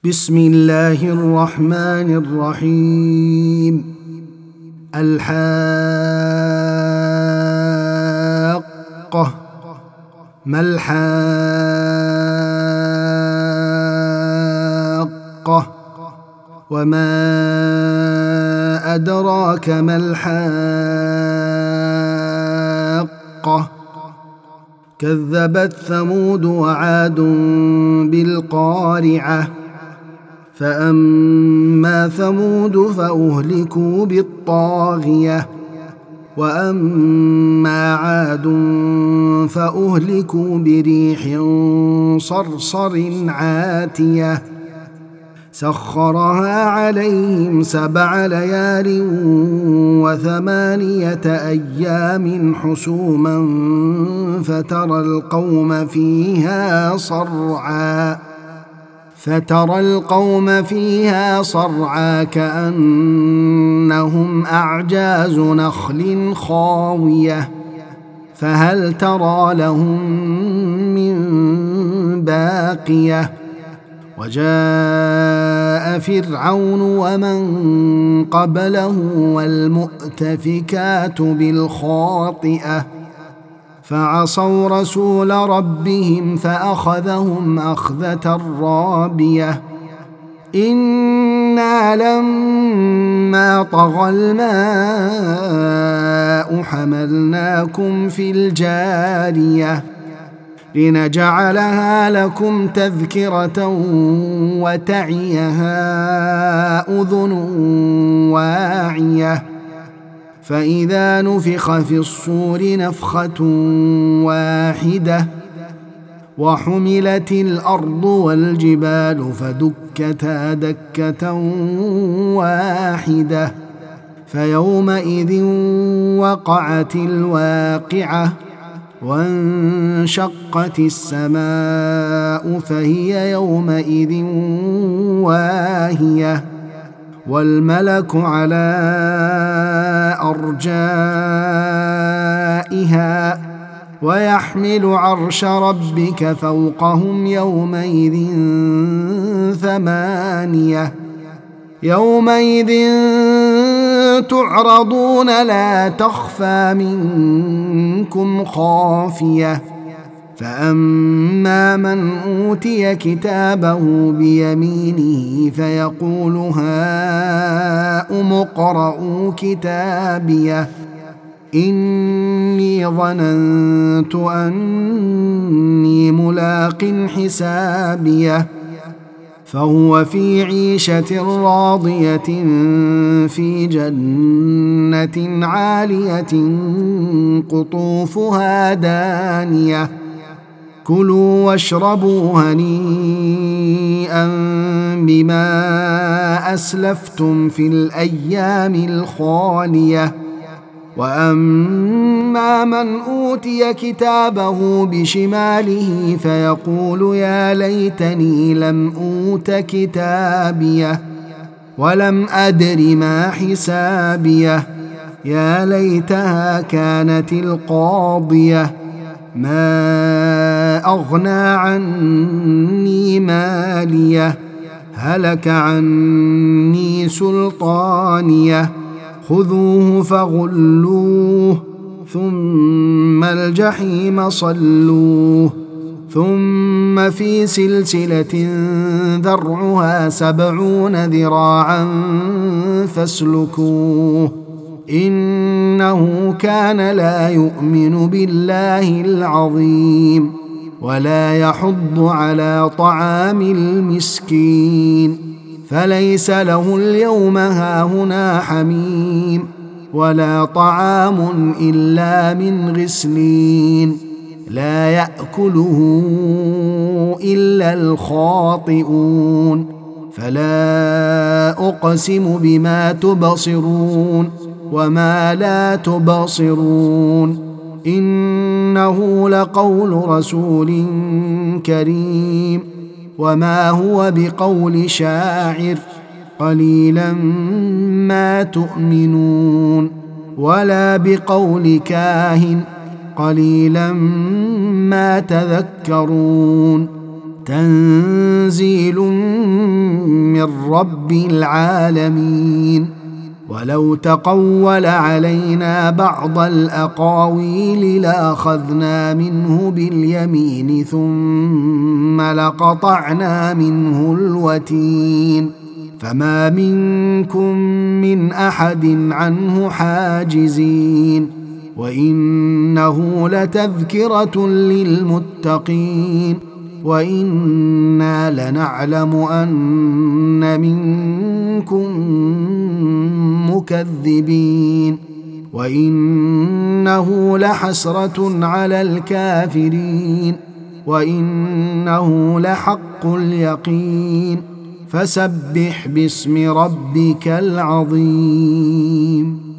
بسم الله الرحمن الرحيم. الحاقة. ما الحاقة؟ وما أدراك ما الحاقة؟ كذبت ثمود وعاد بالقارعة. فأما ثمود فأهلكوا بالطاغية، وأما عاد فأهلكوا بريح صرصر عاتية سخرها عليهم 7 ليال و8 أيام حسوما فترى القوم فيها صرعى كأنهم أعجاز نخل خاوية فهل ترى لهم من باقية. وجاء فرعون ومن قبله والمؤتفكات بالخاطئة فعصوا رسول ربهم فأخذهم أخذة رابية. إنا لما طغى الماء حملناكم في الجارية لنجعلها لكم تذكرة وتعيها أذن واعية. فإذا نفخ في الصور نفخة واحدة وحملت الأرض والجبال فدكتا دكة واحدة فيومئذ وقعت الواقعة وانشقت السماء فهي يومئذ واهية والملك على أرجائها ويحمل عرش ربك فوقهم يومئذ 8 يومئذ تعرضون لا تخفى منكم خافية. فأما من أوتي كتابه بيمينه فيقول هاؤم اقرءوا كتابيه إني ظننت أني ملاق حسابيه فهو في عيشة راضية في جنة عالية قطوفها دانية كلوا واشربوا هنيئا بما أسلفتم في الأيام الخالية. وأما من أوتي كتابه بشماله فيقول يا ليتني لم أوت كتابيه ولم أدر ما حسابيه يا ليتها كانت القاضية ما أغنى عني ماليه هلك عني سلطانيه خذوه فغلوه ثم الجحيم صلوه ثم في سلسلة ذرعها 70 ذراعا فاسلكوه إنه كان لا يؤمن بالله العظيم ولا يحض على طعام المسكين فليس له اليوم هاهنا حميم ولا طعام إلا من غسلين لا يأكله إلا الخاطئون. فلا أقسم بما تبصرون وما لا تبصرون إنه لقول رسول كريم وما هو بقول شاعر قليلا ما تؤمنون ولا بقول كاهن قليلا ما تذكرون تنزيل من رب العالمين. ولو تقول علينا بعض الأقاويل لأخذنا منه باليمين ثم لقطعنا منه الوتين، فما منكم من أحد عنه حاجزين. وإنه لتذكرة للمتقين، وإنا لنعلم أن منكم مكذبين، وإنه لحسرة على الكافرين، وإنه لحق اليقين. فسبح باسم ربك العظيم.